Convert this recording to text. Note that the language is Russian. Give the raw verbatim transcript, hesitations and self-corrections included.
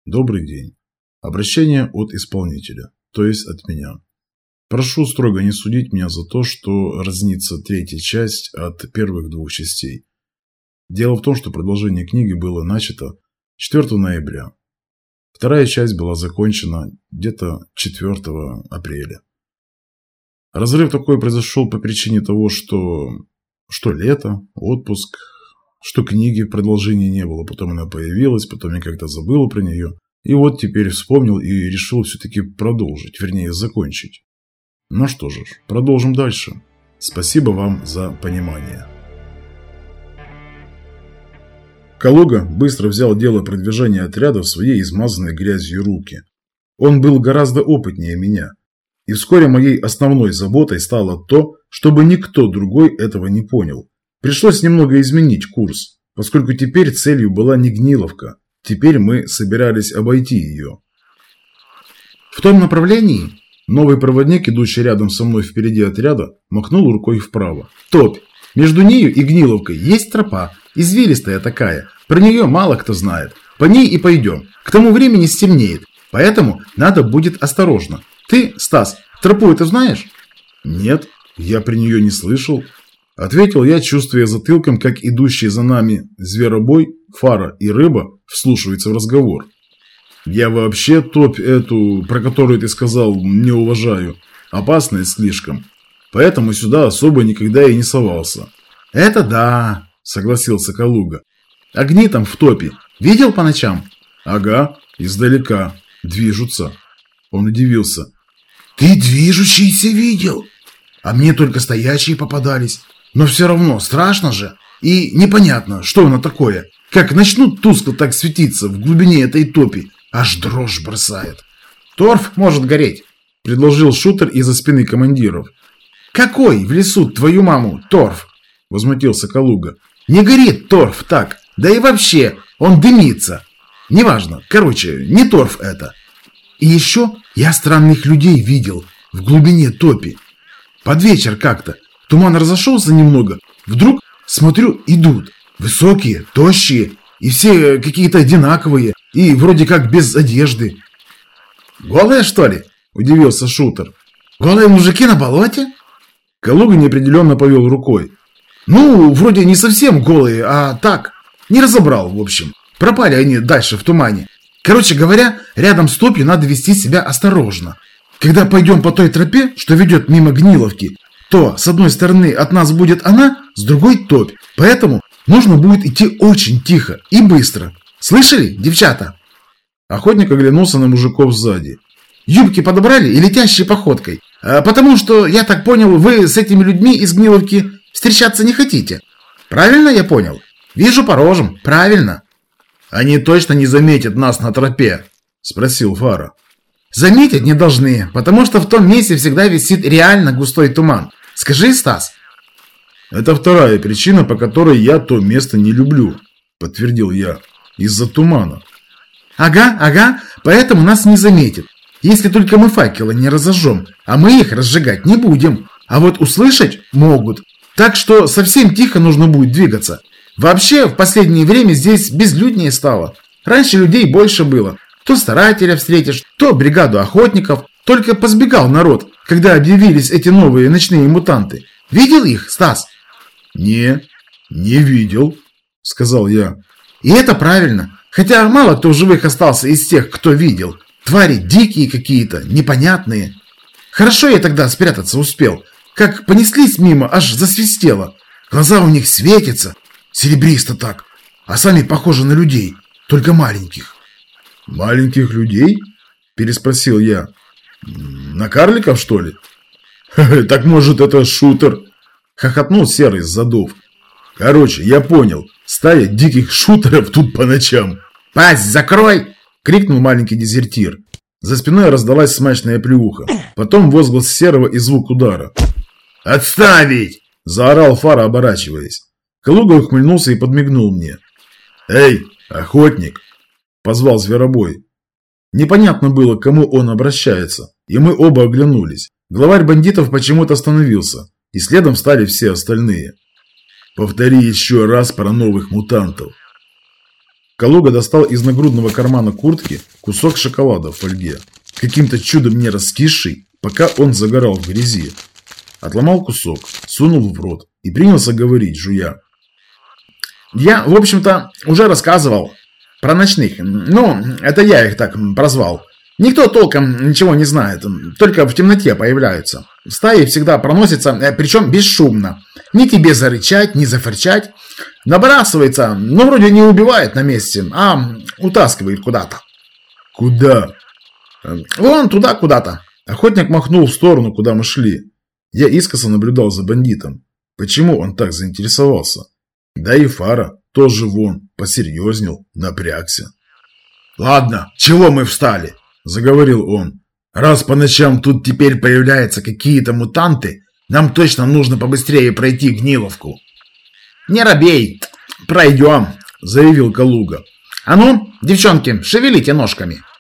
Добрый день. Обращение от исполнителя, то есть от меня. Прошу строго не судить меня за то, что разнится третья часть от первых двух частей. Дело в том, что продолжение книги было начато четвёртого ноября. Вторая часть была закончена где-то четвёртого апреля. Разрыв такой произошел по причине того, что, что лето, отпуск, что книги продолжения не было, потом она появилась, потом я как-то забыл про нее. И вот теперь вспомнил и решил все-таки продолжить, вернее закончить. Ну что же, продолжим дальше. Спасибо вам за понимание. Калуга быстро взял дело продвижения отряда в свои измазанные грязью руки. Он был гораздо опытнее меня. И вскоре моей основной заботой стало то, чтобы никто другой этого не понял. Пришлось немного изменить курс, поскольку теперь целью была не Гниловка. Теперь мы собирались обойти ее. В том направлении новый проводник, идущий рядом со мной впереди отряда, махнул рукой вправо. Топь. Между нею и Гниловкой есть тропа, извилистая такая. Про нее мало кто знает. По ней и пойдем. К тому времени стемнеет, поэтому надо будет осторожно. Ты, Стас, тропу это знаешь? Нет, я при нее не слышал. Ответил я, чувствуя затылком, как идущие за нами зверобой, Фара и Рыба вслушиваются в разговор. Я вообще топь эту, про которую ты сказал, не уважаю. Опасная слишком. Поэтому сюда особо никогда и не совался. Это да, согласился Калуга. Огни там в топе. Видел по ночам? Ага, издалека. Движутся. Он удивился. Ты движущиеся видел? А мне только стоящие попадались. Но все равно страшно же. И непонятно, что оно такое. Как начнут тускло так светиться в глубине этой топи, аж дрожь бросает. Торф может гореть, предложил шутер из-за спины командиров. Какой в лесу, твою маму, торф? Возмутился Калуга. Не горит торф так, да и вообще, он дымится. Неважно, короче, не торф это. И еще я странных людей видел в глубине топи. Под вечер как-то. Туман разошелся немного. Вдруг, смотрю, идут. Высокие, тощие. И все какие-то одинаковые. И вроде как без одежды. Голые, что ли? Удивился шутер. Голые мужики на болоте? Калуга неопределенно повел рукой. Ну, вроде не совсем голые, а так. Не разобрал, в общем. Пропали они дальше в тумане. Короче говоря, рядом с топью надо вести себя осторожно. Когда пойдем по той тропе, что ведет мимо Гниловки, то с одной стороны от нас будет она, с другой топь. Поэтому нужно будет идти очень тихо и быстро. Слышали, девчата? Охотник оглянулся на мужиков сзади. Юбки подобрали и летящей походкой. А потому что, я так понял, вы с этими людьми из Гниловки встречаться не хотите. Правильно я понял? Вижу по рожам. Правильно. Они точно не заметят нас на тропе? Спросил Фара. Заметить не должны, потому что в том месте всегда висит реально густой туман. Скажи, Стас. Это вторая причина, по которой я то место не люблю, подтвердил я. Из-за тумана. Ага, ага, поэтому нас не заметят. Если только мы факелы не разожжем, а мы их разжигать не будем. А вот услышать могут. Так что совсем тихо нужно будет двигаться. Вообще, в последнее время здесь безлюднее стало. Раньше людей больше было. То старателя встретишь, то бригаду охотников. Только позбегал народ, когда объявились эти новые ночные мутанты. Видел их, Стас? Не, не видел, сказал я. И это правильно. Хотя мало кто в живых остался из тех, кто видел. Твари дикие какие-то, непонятные. Хорошо я тогда спрятаться успел. Как понеслись мимо, аж засвистело. Глаза у них светятся, серебристо так. А сами похожи на людей, только маленьких. «Маленьких людей?» – переспросил я. «На карликов, что ли?» «Так может, это шутер?» – хохотнул Серый с задов. «Короче, я понял. Стая диких шутеров тут по ночам». «Пасть закрой!» – крикнул маленький дезертир. За спиной раздалась смачная плюха. Потом возглас Серого и звук удара. «Отставить!» – заорал Фара, оборачиваясь. Калуга ухмыльнулся и подмигнул мне. «Эй, охотник!» – позвал зверобой. Непонятно было, к кому он обращается, и мы оба оглянулись. Главарь бандитов почему-то остановился, и следом встали все остальные. «Повтори еще раз про новых мутантов». Калуга достал из нагрудного кармана куртки кусок шоколада в фольге, каким-то чудом не раскисший, пока он загорал в грязи. Отломал кусок, сунул в рот и принялся говорить, жуя. «Я, в общем-то, уже рассказывал про ночных. Ну, это я их так прозвал. Никто толком ничего не знает, только в темноте появляются. Стаи всегда проносятся, причем бесшумно. Ни тебе зарычать, ни зафырчать. Набрасывается, но вроде не убивает на месте, а утаскивает куда-то». «Куда?» «Вон туда куда-то». Охотник махнул в сторону, куда мы шли. Я искоса наблюдал за бандитом. Почему он так заинтересовался? Да и Фара тоже вон, посерьезнел, напрягся. «Ладно, чего мы встали?» – заговорил он. «Раз по ночам тут теперь появляются какие-то мутанты, нам точно нужно побыстрее пройти Гниловку». «Не робей, пройдем», – заявил Калуга. «А ну, девчонки, шевелите ножками».